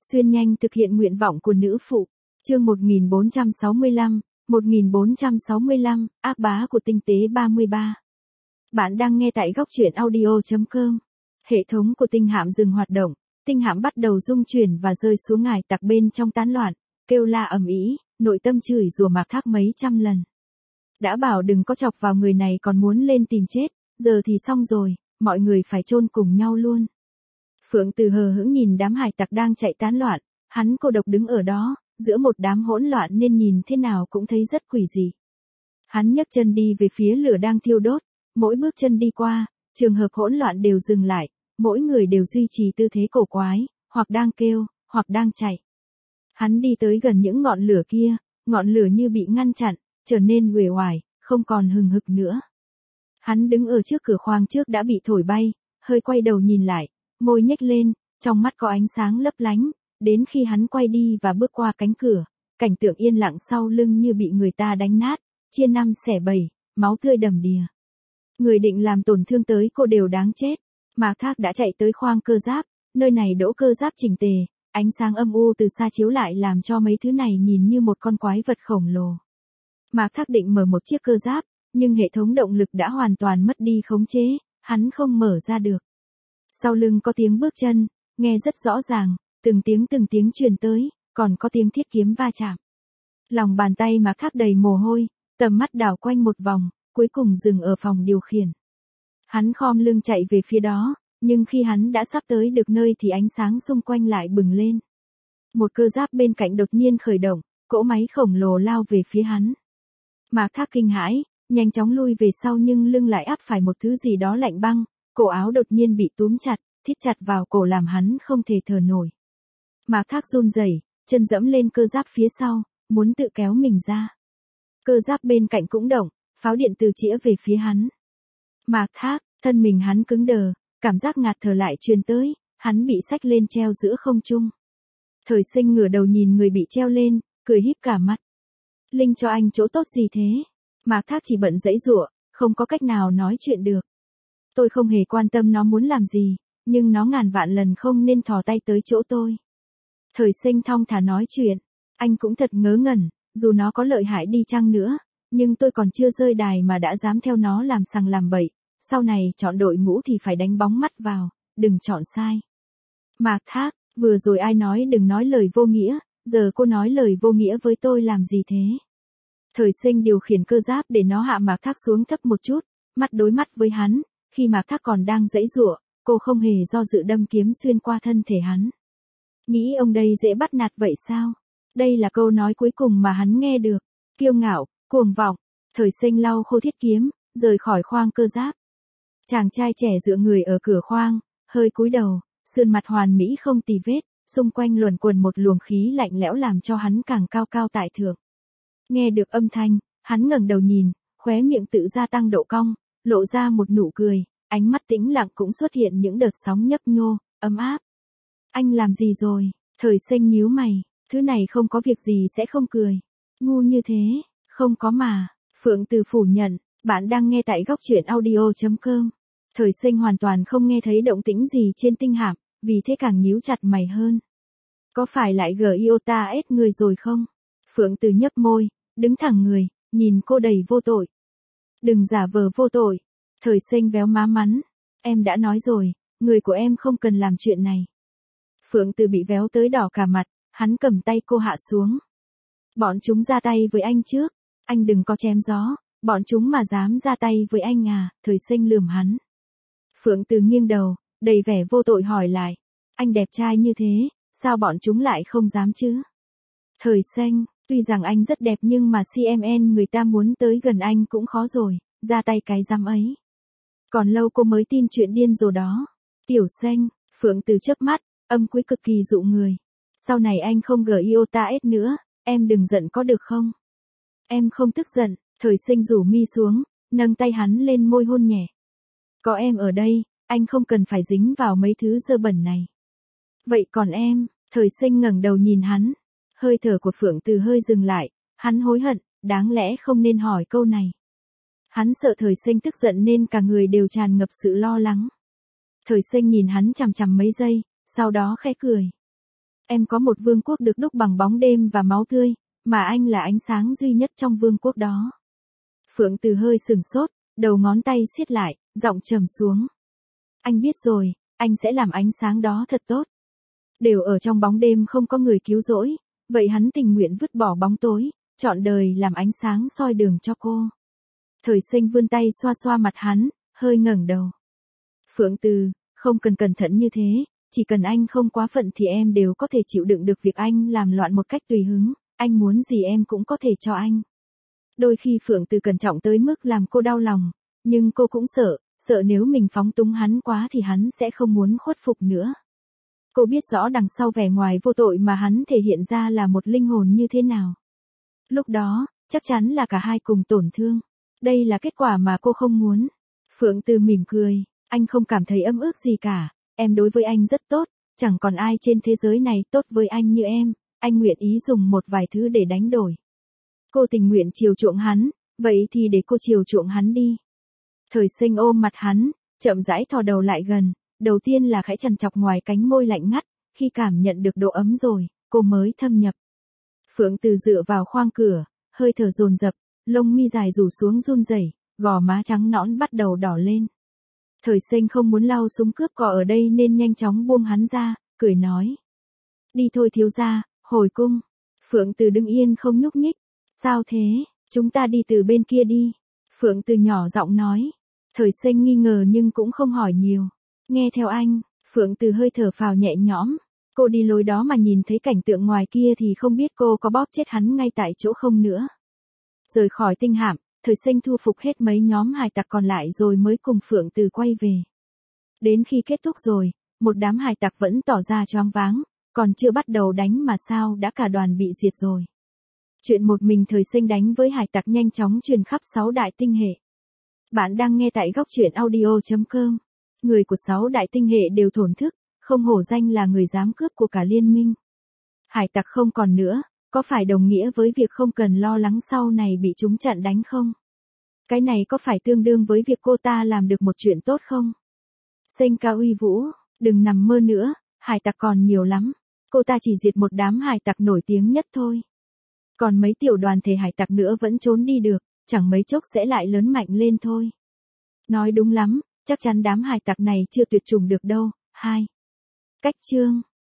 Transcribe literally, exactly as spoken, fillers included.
Xuyên nhanh thực hiện nguyện vọng của nữ phụ. Chương một nghìn bốn trăm sáu mươi lăm, một nghìn bốn trăm sáu mươi lăm, ác bá của tinh tế ba mươi ba. Bạn đang nghe tại góc truyện audio chấm com. Hệ thống của tinh hạm dừng hoạt động, tinh hạm bắt đầu rung chuyển và rơi xuống ngải tặc bên trong tán loạn, kêu la ầm ĩ, nội tâm chửi rủa Mạc Thác mấy trăm lần. Đã bảo đừng có chọc vào người này còn muốn lên tìm chết, giờ thì xong rồi, mọi người phải chôn cùng nhau luôn. Phượng Từ hờ hững nhìn đám hải tặc đang chạy tán loạn, hắn cô độc đứng ở đó, giữa một đám hỗn loạn nên nhìn thế nào cũng thấy rất quỷ dị. Hắn nhấc chân đi về phía lửa đang thiêu đốt, mỗi bước chân đi qua, trường hợp hỗn loạn đều dừng lại, mỗi người đều duy trì tư thế cổ quái, hoặc đang kêu, hoặc đang chạy. Hắn đi tới gần những ngọn lửa kia, ngọn lửa như bị ngăn chặn, trở nên uể oải, không còn hừng hực nữa. Hắn đứng ở trước cửa khoang trước đã bị thổi bay, hơi quay đầu nhìn lại, môi nhếch lên, trong mắt có ánh sáng lấp lánh, đến khi hắn quay đi và bước qua cánh cửa, cảnh tượng yên lặng sau lưng như bị người ta đánh nát, chia năm xẻ bảy, máu tươi đầm đìa. Người định làm tổn thương tới cô đều đáng chết. Mạc Thác đã chạy tới khoang cơ giáp, nơi này đỗ cơ giáp chỉnh tề, ánh sáng âm u từ xa chiếu lại làm cho mấy thứ này nhìn như một con quái vật khổng lồ. Mạc Thác định mở một chiếc cơ giáp, nhưng hệ thống động lực đã hoàn toàn mất đi khống chế, hắn không mở ra được. Sau lưng có tiếng bước chân, nghe rất rõ ràng, từng tiếng từng tiếng truyền tới, còn có tiếng thiết kiếm va chạm. Lòng bàn tay Mạc Thác đầy mồ hôi, tầm mắt đảo quanh một vòng, cuối cùng dừng ở phòng điều khiển. Hắn khom lưng chạy về phía đó, nhưng khi hắn đã sắp tới được nơi thì ánh sáng xung quanh lại bừng lên. Một cơ giáp bên cạnh đột nhiên khởi động, cỗ máy khổng lồ lao về phía hắn. Mạc Thác kinh hãi, nhanh chóng lui về sau nhưng lưng lại áp phải một thứ gì đó lạnh băng, cổ áo đột nhiên bị túm chặt, thít chặt vào cổ làm hắn không thể thở nổi. Mạc Thác run rẩy, chân dẫm lên cơ giáp phía sau, muốn tự kéo mình ra. Cơ giáp bên cạnh cũng động, pháo điện từ chĩa về phía hắn. Mạc Thác, thân mình hắn cứng đờ, cảm giác ngạt thở lại truyền tới, hắn bị xách lên treo giữa không trung. Thời Sinh ngửa đầu nhìn người bị treo lên, cười híp cả mắt. Linh cho anh chỗ tốt gì thế? Mạc Thác chỉ bận giãy giụa, không có cách nào nói chuyện được. Tôi không hề quan tâm nó muốn làm gì, nhưng nó ngàn vạn lần không nên thò tay tới chỗ tôi. Thời Sinh thong thả nói chuyện, anh cũng thật ngớ ngẩn, dù nó có lợi hại đi chăng nữa, nhưng tôi còn chưa rơi đài mà đã dám theo nó làm sằng làm bậy, sau này chọn đội ngũ thì phải đánh bóng mắt vào, đừng chọn sai. Mạc Thác, vừa rồi ai nói đừng nói lời vô nghĩa, giờ cô nói lời vô nghĩa với tôi làm gì thế? Thời Sinh điều khiển cơ giáp để nó hạ Mạc Thác xuống thấp một chút, mắt đối mắt với hắn, khi Mạc Thác còn đang giãy giụa, cô không hề do dự đâm kiếm xuyên qua thân thể hắn. Nghĩ ông đây dễ bắt nạt vậy sao? Đây là câu nói cuối cùng mà hắn nghe được. Kiêu ngạo, cuồng vọng. Thời Sinh lau khô thiết kiếm, rời khỏi khoang cơ giáp. Chàng trai trẻ dựa người ở cửa khoang, hơi cúi đầu, sườn mặt hoàn mỹ không tì vết, xung quanh luẩn quẩn một luồng khí lạnh lẽo làm cho hắn càng cao cao tại thượng. Nghe được âm thanh, hắn ngẩng đầu nhìn, khóe miệng tự gia tăng độ cong, lộ ra một nụ cười, ánh mắt tĩnh lặng cũng xuất hiện những đợt sóng nhấp nhô, ấm áp. Anh làm gì rồi? Thời Sinh nhíu mày, thứ này không có việc gì sẽ không cười. Ngu như thế, không có mà. Phượng Từ phủ nhận, bạn đang nghe tại góc truyện audio chấm com. Thời Sinh hoàn toàn không nghe thấy động tĩnh gì trên tinh hạm, vì thế càng nhíu chặt mày hơn. Có phải lại giota ét người rồi không? Phượng Từ nhấp môi, đứng thẳng người, nhìn cô đầy vô tội. Đừng giả vờ vô tội. Thời Sinh véo má mắn. Em đã nói rồi, người của em không cần làm chuyện này. Phượng Từ bị véo tới đỏ cả mặt, hắn cầm tay cô hạ xuống. Bọn chúng ra tay với anh trước, anh đừng có chém gió, bọn chúng mà dám ra tay với anh à? Thời Sinh lườm hắn. Phượng Từ nghiêng đầu, đầy vẻ vô tội hỏi lại, anh đẹp trai như thế, sao bọn chúng lại không dám chứ? Thời Sinh, tuy rằng anh rất đẹp nhưng mà xê em en người ta muốn tới gần anh cũng khó rồi, ra tay cái rắm ấy. Còn lâu cô mới tin chuyện điên rồ đó. Tiểu Sinh, Phượng Từ chớp mắt, âm cuối cực kỳ dụ người. Sau này anh không giota ét nữa, em đừng giận có được không? Em không tức giận. Thời Sinh rủ mi xuống, nâng tay hắn lên môi hôn nhẹ. Có em ở đây, anh không cần phải dính vào mấy thứ dơ bẩn này. Vậy còn em? Thời Sinh ngẩng đầu nhìn hắn. Hơi thở của Phượng Từ hơi dừng lại, hắn hối hận, đáng lẽ không nên hỏi câu này. Hắn sợ Thời Sinh tức giận nên cả người đều tràn ngập sự lo lắng. Thời Sinh nhìn hắn chằm chằm mấy giây, sau đó khẽ cười. Em có một vương quốc được đúc bằng bóng đêm và máu tươi, mà anh là ánh sáng duy nhất trong vương quốc đó. Phượng Từ hơi sừng sốt, đầu ngón tay siết lại, giọng trầm xuống. Anh biết rồi, anh sẽ làm ánh sáng đó thật tốt. Đều ở trong bóng đêm không có người cứu rỗi, vậy hắn tình nguyện vứt bỏ bóng tối, trọn đời làm ánh sáng soi đường cho cô. Thời Sinh vươn tay xoa xoa mặt hắn, hơi ngẩng đầu. Phượng Từ, không cần cẩn thận như thế, chỉ cần anh không quá phận thì em đều có thể chịu đựng được việc anh làm loạn một cách tùy hứng, anh muốn gì em cũng có thể cho anh. Đôi khi Phượng Từ cẩn trọng tới mức làm cô đau lòng, nhưng cô cũng sợ, sợ nếu mình phóng túng hắn quá thì hắn sẽ không muốn khuất phục nữa. Cô biết rõ đằng sau vẻ ngoài vô tội mà hắn thể hiện ra là một linh hồn như thế nào. Lúc đó, chắc chắn là cả hai cùng tổn thương. Đây là kết quả mà cô không muốn. Phượng Từ mỉm cười, anh không cảm thấy ấm ức gì cả, em đối với anh rất tốt, chẳng còn ai trên thế giới này tốt với anh như em, anh nguyện ý dùng một vài thứ để đánh đổi. Cô tình nguyện chiều chuộng hắn, vậy thì để cô chiều chuộng hắn đi. Thời Sinh ôm mặt hắn, chậm rãi thò đầu lại gần, đầu tiên là khẽ chằn chọc ngoài cánh môi lạnh ngắt, khi cảm nhận được độ ấm rồi, cô mới thâm nhập. Phượng Từ dựa vào khoang cửa, hơi thở dồn dập, lông mi dài rủ xuống run rẩy, gò má trắng nõn bắt đầu đỏ lên. Thời Sinh không muốn lao súng cướp cò ở đây nên nhanh chóng buông hắn ra, cười nói. Đi thôi thiếu gia, hồi cung. Phượng Từ đứng yên không nhúc nhích. Sao thế, chúng ta đi từ bên kia đi. Phượng Từ nhỏ giọng nói. Thời Sinh nghi ngờ nhưng cũng không hỏi nhiều. Nghe theo anh, Phượng Từ hơi thở phào nhẹ nhõm. Cô đi lối đó mà nhìn thấy cảnh tượng ngoài kia thì không biết cô có bóp chết hắn ngay tại chỗ không nữa. Rời khỏi tinh hạm, Thời Sinh thu phục hết mấy nhóm hải tặc còn lại rồi mới cùng Phượng Từ quay về. Đến khi kết thúc rồi, một đám hải tặc vẫn tỏ ra choáng váng, còn chưa bắt đầu đánh mà sao đã cả đoàn bị diệt rồi. Chuyện một mình Thời Sinh đánh với hải tặc nhanh chóng truyền khắp sáu đại tinh hệ. Bạn đang nghe tại góc truyện audio chấm com. Người của sáu đại tinh hệ đều thổn thức, không hổ danh là người dám cướp của cả liên minh. Hải tặc không còn nữa, có phải đồng nghĩa với việc không cần lo lắng sau này bị chúng chặn đánh không? Cái này có phải tương đương với việc cô ta làm được một chuyện tốt không? Sinh Ca uy vũ, đừng nằm mơ nữa, hải tặc còn nhiều lắm. Cô ta chỉ diệt một đám hải tặc nổi tiếng nhất thôi. Còn mấy tiểu đoàn thể hải tặc nữa vẫn trốn đi được, chẳng mấy chốc sẽ lại lớn mạnh lên thôi. Nói đúng lắm, chắc chắn đám hải tặc này chưa tuyệt chủng được đâu. Hai. Cách chương